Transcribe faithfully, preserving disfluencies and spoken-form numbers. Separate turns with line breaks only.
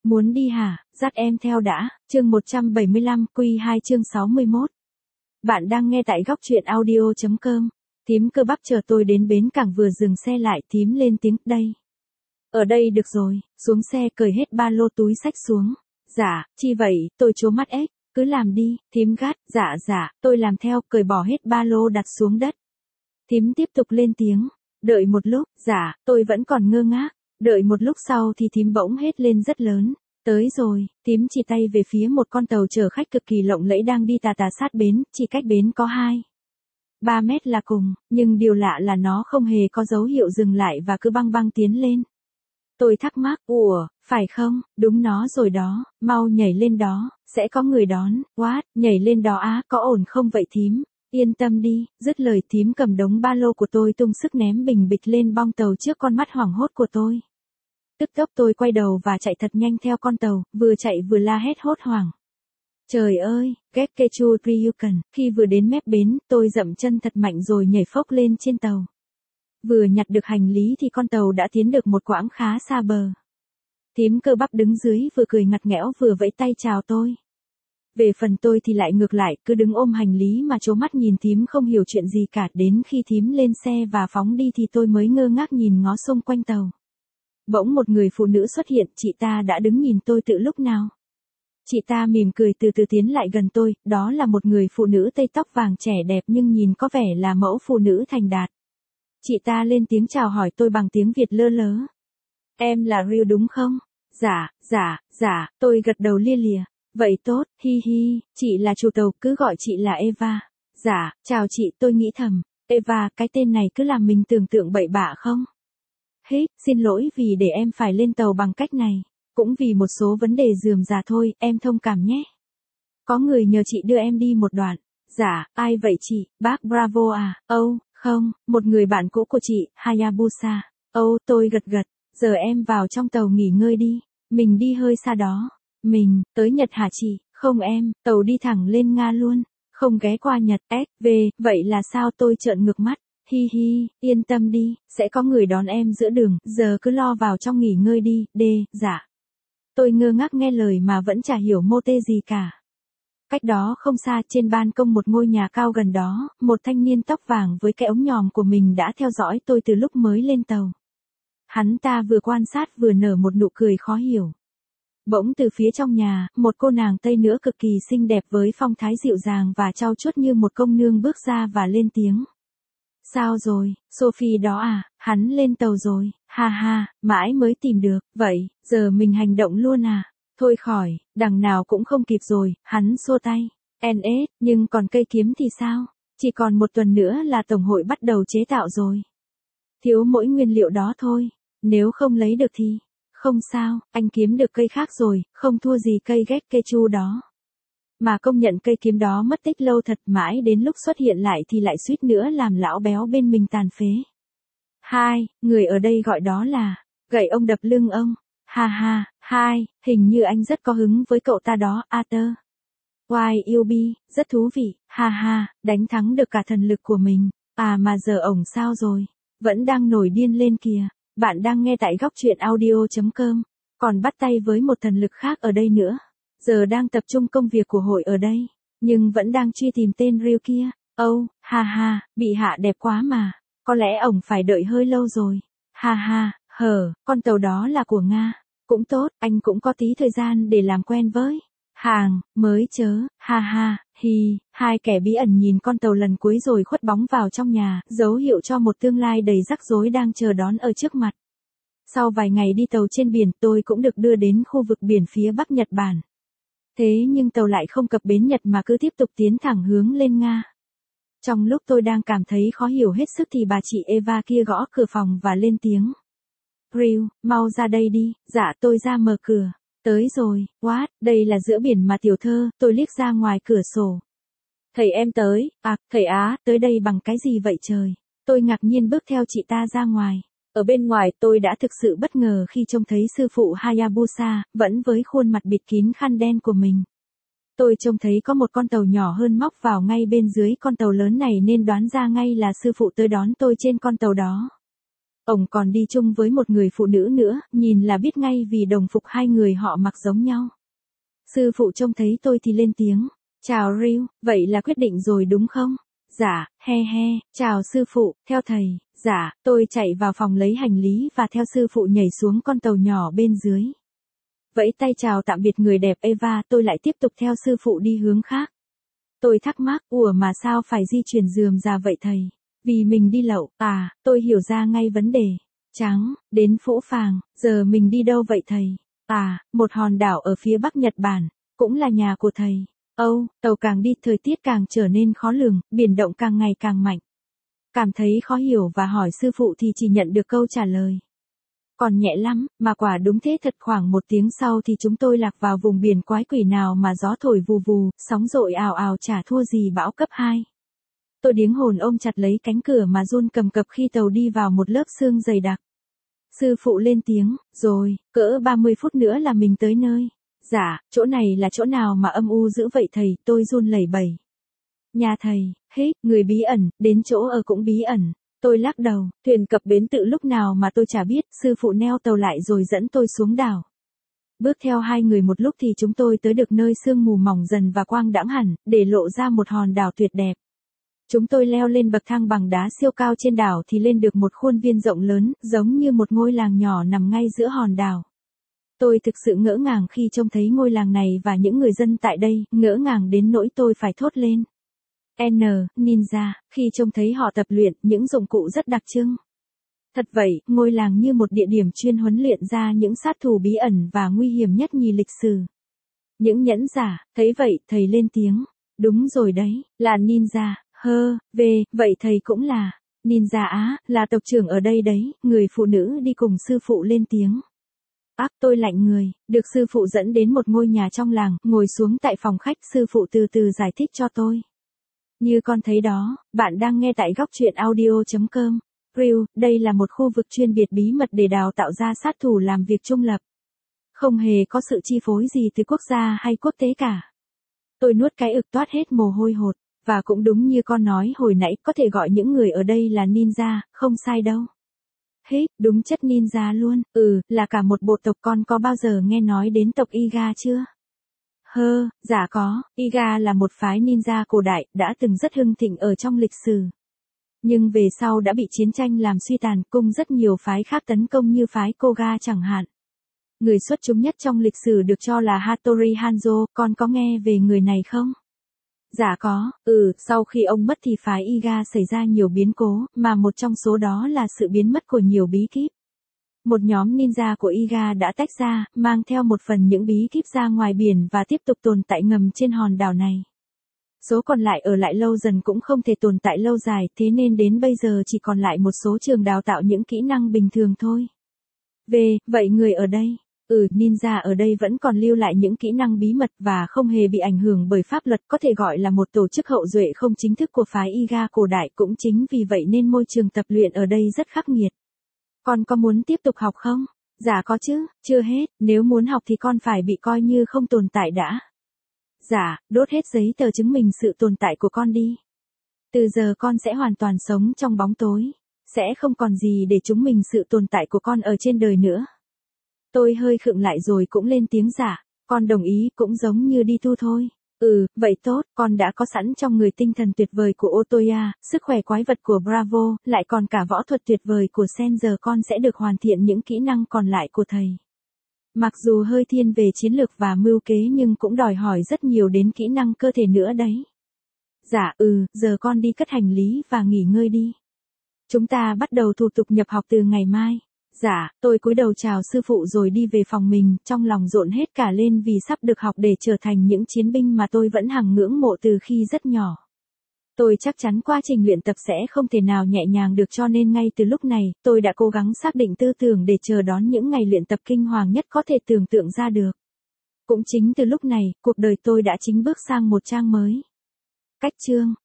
Muốn đi hả, dắt em theo đã, chương một trăm bảy mươi lăm, quy hai chương sáu mươi mốt. Bạn đang nghe tại góc truyện audio.com. Thím Cơ Bắp chờ tôi đến bến cảng vừa dừng xe lại, thím lên tiếng, đây. Ở đây được rồi, xuống xe cởi hết ba lô túi xách xuống. Dạ, chi vậy, tôi trố mắt ếch, cứ làm đi, thím gắt, dạ dạ, tôi làm theo, cởi bỏ hết ba lô đặt xuống đất. Thím tiếp tục lên tiếng, đợi một lúc, dạ, tôi vẫn còn ngơ ngác. Đợi một lúc sau thì thím bỗng hét lên rất lớn. Tới rồi, thím chỉ tay về phía một con tàu chở khách cực kỳ lộng lẫy đang đi tà tà sát bến, chỉ cách bến có hai ba mét là cùng, nhưng điều lạ là nó không hề có dấu hiệu dừng lại và cứ băng băng tiến lên. Tôi thắc mắc, ủa, phải không, đúng nó rồi đó, mau nhảy lên đó, sẽ có người đón, what, nhảy lên đó á, có ổn không vậy thím? Yên tâm đi, dứt lời thím cầm đống ba lô của tôi tung sức ném bình bịch lên bong tàu trước con mắt hoảng hốt của tôi. Tức tốc tôi quay đầu và chạy thật nhanh theo con tàu, vừa chạy vừa la hét hốt hoảng. Trời ơi, Gekkechu Ryukan, khi vừa đến mép bến, tôi dậm chân thật mạnh rồi nhảy phốc lên trên tàu. Vừa nhặt được hành lý thì con tàu đã tiến được một quãng khá xa bờ. Thím Cơ Bắp đứng dưới vừa cười ngặt nghẽo vừa vẫy tay chào tôi. Về phần tôi thì lại ngược lại, cứ đứng ôm hành lý mà trố mắt nhìn thím không hiểu chuyện gì cả, đến khi thím lên xe và phóng đi thì tôi mới ngơ ngác nhìn ngó xung quanh tàu. Bỗng một người phụ nữ xuất hiện, chị ta đã đứng nhìn tôi từ lúc nào. Chị ta mỉm cười từ từ tiến lại gần tôi, đó là một người phụ nữ tây tóc vàng trẻ đẹp nhưng nhìn có vẻ là mẫu phụ nữ thành đạt. Chị ta lên tiếng chào hỏi tôi bằng tiếng Việt lơ lớ. Em là Ryu đúng không? Dạ, dạ, dạ, tôi gật đầu lia lịa. Vậy tốt, hi hi, chị là chủ tàu, cứ gọi chị là Eva. Dạ, chào chị, tôi nghĩ thầm. Eva, cái tên này cứ làm mình tưởng tượng bậy bạ không? Hết, xin lỗi vì để em phải lên tàu bằng cách này. Cũng vì một số vấn đề rườm rà thôi, em thông cảm nhé. Có người nhờ chị đưa em đi một đoạn. Dạ, ai vậy chị, bác Bravo à? Âu, oh, không, một người bạn cũ của chị, Hayabusa. Âu, oh, tôi gật gật. Giờ em vào trong tàu nghỉ ngơi đi. Mình đi hơi xa đó. Mình, tới Nhật hả chị? Không em, tàu đi thẳng lên Nga luôn. Không ghé qua Nhật, ét vê, vậy là sao? Tôi trợn ngược mắt. Hi hi, yên tâm đi, sẽ có người đón em giữa đường, giờ cứ lo vào trong nghỉ ngơi đi, đê, dạ. Tôi ngơ ngác nghe lời mà vẫn chả hiểu mô tê gì cả. Cách đó không xa, trên ban công một ngôi nhà cao gần đó, một thanh niên tóc vàng với cái ống nhòm của mình đã theo dõi tôi từ lúc mới lên tàu. Hắn ta vừa quan sát vừa nở một nụ cười khó hiểu. Bỗng từ phía trong nhà, một cô nàng Tây nữa cực kỳ xinh đẹp với phong thái dịu dàng và trau chuốt như một công nương bước ra và lên tiếng. Sao rồi, Sophie đó à, hắn lên tàu rồi, ha ha, mãi mới tìm được, vậy, giờ mình hành động luôn à, thôi khỏi, đằng nào cũng không kịp rồi, hắn xua tay, en ét, nhưng còn cây kiếm thì sao, chỉ còn một tuần nữa là tổng hội bắt đầu chế tạo rồi. Thiếu mỗi nguyên liệu đó thôi, nếu không lấy được thì, không sao, anh kiếm được cây khác rồi, không thua gì cây Gekkechu đó. Mà công nhận cây kiếm đó mất tích lâu thật, mãi đến lúc xuất hiện lại thì lại suýt nữa làm lão béo bên mình tàn phế. Hai, người ở đây gọi đó là, gậy ông đập lưng ông. Ha ha, hai, hình như anh rất có hứng với cậu ta đó, Arthur. Why you be, rất thú vị, ha ha, đánh thắng được cả thần lực của mình. À mà giờ ổng sao rồi? Vẫn đang nổi điên lên kìa. Bạn đang nghe tại góc truyện audio.com. Còn bắt tay với một thần lực khác ở đây nữa. Giờ đang tập trung công việc của hội ở đây, nhưng vẫn đang truy tìm tên Ryu kia. Âu, oh, ha ha, bị hạ đẹp quá mà, có lẽ ổng phải đợi hơi lâu rồi. Ha ha, hờ, con tàu đó là của Nga. Cũng tốt, anh cũng có tí thời gian để làm quen với hàng mới chớ. Ha ha, hi, hai kẻ bí ẩn nhìn con tàu lần cuối rồi khuất bóng vào trong nhà, dấu hiệu cho một tương lai đầy rắc rối đang chờ đón ở trước mặt. Sau vài ngày đi tàu trên biển, tôi cũng được đưa đến khu vực biển phía Bắc Nhật Bản. Thế nhưng tàu lại không cập bến Nhật mà cứ tiếp tục tiến thẳng hướng lên Nga. Trong lúc tôi đang cảm thấy khó hiểu hết sức thì bà chị Eva kia gõ cửa phòng và lên tiếng. Ryu, mau ra đây đi. Dạ, tôi ra mở cửa. Tới rồi, what, đây là giữa biển mà tiểu thơ, tôi liếc ra ngoài cửa sổ. Thầy em tới, à, thầy Á, tới đây bằng cái gì vậy trời? Tôi ngạc nhiên bước theo chị ta ra ngoài. Ở bên ngoài tôi đã thực sự bất ngờ khi trông thấy sư phụ Hayabusa, vẫn với khuôn mặt bịt kín khăn đen của mình. Tôi trông thấy có một con tàu nhỏ hơn móc vào ngay bên dưới con tàu lớn này nên đoán ra ngay là sư phụ tới đón tôi trên con tàu đó. Ông còn đi chung với một người phụ nữ nữa, nhìn là biết ngay vì đồng phục hai người họ mặc giống nhau. Sư phụ trông thấy tôi thì lên tiếng. Chào Ryu, vậy là quyết định rồi đúng không? Dạ, he he, chào sư phụ, theo thầy. Dạ, tôi chạy vào phòng lấy hành lý và theo sư phụ nhảy xuống con tàu nhỏ bên dưới. Vẫy tay chào tạm biệt người đẹp Eva, tôi lại tiếp tục theo sư phụ đi hướng khác. Tôi thắc mắc, ủa mà sao phải di chuyển rườm rà vậy thầy? Vì mình đi lậu, à, tôi hiểu ra ngay vấn đề. Trắng, đến Phũ Phàng, giờ mình đi đâu vậy thầy? À, một hòn đảo ở phía bắc Nhật Bản, cũng là nhà của thầy. Âu, oh, tàu càng đi thời tiết càng trở nên khó lường, biển động càng ngày càng mạnh. Cảm thấy khó hiểu và hỏi sư phụ thì chỉ nhận được câu trả lời. Còn nhẹ lắm, mà quả đúng thế thật. Khoảng một tiếng sau thì chúng tôi lạc vào vùng biển quái quỷ nào mà gió thổi vù vù, sóng dội ào ào chả thua gì bão cấp hai. Tôi điếng hồn ôm chặt lấy cánh cửa mà run cầm cập khi tàu đi vào một lớp sương dày đặc. Sư phụ lên tiếng, rồi, cỡ ba mươi phút nữa là mình tới nơi. Dạ, chỗ này là chỗ nào mà âm u dữ vậy thầy? Tôi run lẩy bẩy. Nhà thầy, hết, người bí ẩn, đến chỗ ở cũng bí ẩn. Tôi lắc đầu, thuyền cập bến tự lúc nào mà tôi chả biết, sư phụ neo tàu lại rồi dẫn tôi xuống đảo. Bước theo hai người một lúc thì chúng tôi tới được nơi sương mù mỏng dần và quang đãng hẳn, để lộ ra một hòn đảo tuyệt đẹp. Chúng tôi leo lên bậc thang bằng đá siêu cao trên đảo thì lên được một khuôn viên rộng lớn, giống như một ngôi làng nhỏ nằm ngay giữa hòn đảo. Tôi thực sự ngỡ ngàng khi trông thấy ngôi làng này và những người dân tại đây, ngỡ ngàng đến nỗi tôi phải thốt lên. N, ninja, khi trông thấy họ tập luyện, những dụng cụ rất đặc trưng. Thật vậy, ngôi làng như một địa điểm chuyên huấn luyện ra những sát thủ bí ẩn và nguy hiểm nhất nhì lịch sử. Những nhẫn giả, thấy vậy, thầy lên tiếng. Đúng rồi đấy, là ninja, hơ, về, vậy thầy cũng là. Ninja á, là tộc trưởng ở đây đấy, người phụ nữ đi cùng sư phụ lên tiếng. Ác, tôi lạnh người, được sư phụ dẫn đến một ngôi nhà trong làng, ngồi xuống tại phòng khách, sư phụ từ từ giải thích cho tôi. Như con thấy đó, bạn đang nghe tại góc truyện audio chấm com. Ryu, đây là một khu vực chuyên biệt bí mật để đào tạo ra sát thủ làm việc trung lập. Không hề có sự chi phối gì từ quốc gia hay quốc tế cả. Tôi nuốt cái ực toát hết mồ hôi hột, và cũng đúng như con nói hồi nãy, có thể gọi những người ở đây là ninja, không sai đâu. Hết, đúng chất ninja luôn, ừ, là cả một bộ tộc. Con có bao giờ nghe nói đến tộc Iga chưa? Hơ, dạ có, Iga là một phái ninja cổ đại, đã từng rất hưng thịnh ở trong lịch sử. Nhưng về sau đã bị chiến tranh làm suy tàn, cùng rất nhiều phái khác tấn công như phái Koga chẳng hạn. Người xuất chúng nhất trong lịch sử được cho là Hattori Hanzo, con có nghe về người này không? Dạ có, ừ, sau khi ông mất thì phái Iga xảy ra nhiều biến cố, mà một trong số đó là sự biến mất của nhiều bí kíp. Một nhóm ninja của Iga đã tách ra, mang theo một phần những bí kíp ra ngoài biển và tiếp tục tồn tại ngầm trên hòn đảo này. Số còn lại ở lại lâu dần cũng không thể tồn tại lâu dài, thế nên đến bây giờ chỉ còn lại một số trường đào tạo những kỹ năng bình thường thôi. Về, vậy người ở đây? Ừ, ninja ở đây vẫn còn lưu lại những kỹ năng bí mật và không hề bị ảnh hưởng bởi pháp luật, có thể gọi là một tổ chức hậu duệ không chính thức của phái Iga cổ đại. Cũng chính vì vậy nên môi trường tập luyện ở đây rất khắc nghiệt. Con có muốn tiếp tục học không? Dạ có chứ, chưa hết, nếu muốn học thì con phải bị coi như không tồn tại đã. Dạ, đốt hết giấy tờ chứng minh sự tồn tại của con đi. Từ giờ con sẽ hoàn toàn sống trong bóng tối, sẽ không còn gì để chứng minh sự tồn tại của con ở trên đời nữa. Tôi hơi khựng lại rồi cũng lên tiếng dạ, con đồng ý, cũng giống như đi tu thôi. Ừ, vậy tốt, con đã có sẵn trong người tinh thần tuyệt vời của Otoya, sức khỏe quái vật của Bravo, lại còn cả võ thuật tuyệt vời của Sen, giờ con sẽ được hoàn thiện những kỹ năng còn lại của thầy. Mặc dù hơi thiên về chiến lược và mưu kế nhưng cũng đòi hỏi rất nhiều đến kỹ năng cơ thể nữa đấy. Dạ, ừ, giờ con đi cất hành lý và nghỉ ngơi đi. Chúng ta bắt đầu thủ tục nhập học từ ngày mai. Dạ, tôi cúi đầu chào sư phụ rồi đi về phòng mình, trong lòng rộn hết cả lên vì sắp được học để trở thành những chiến binh mà tôi vẫn hằng ngưỡng mộ từ khi rất nhỏ. Tôi chắc chắn quá trình luyện tập sẽ không thể nào nhẹ nhàng được, cho nên ngay từ lúc này, tôi đã cố gắng xác định tư tưởng để chờ đón những ngày luyện tập kinh hoàng nhất có thể tưởng tượng ra được. Cũng chính từ lúc này, cuộc đời tôi đã chính bước sang một trang mới. Cách chương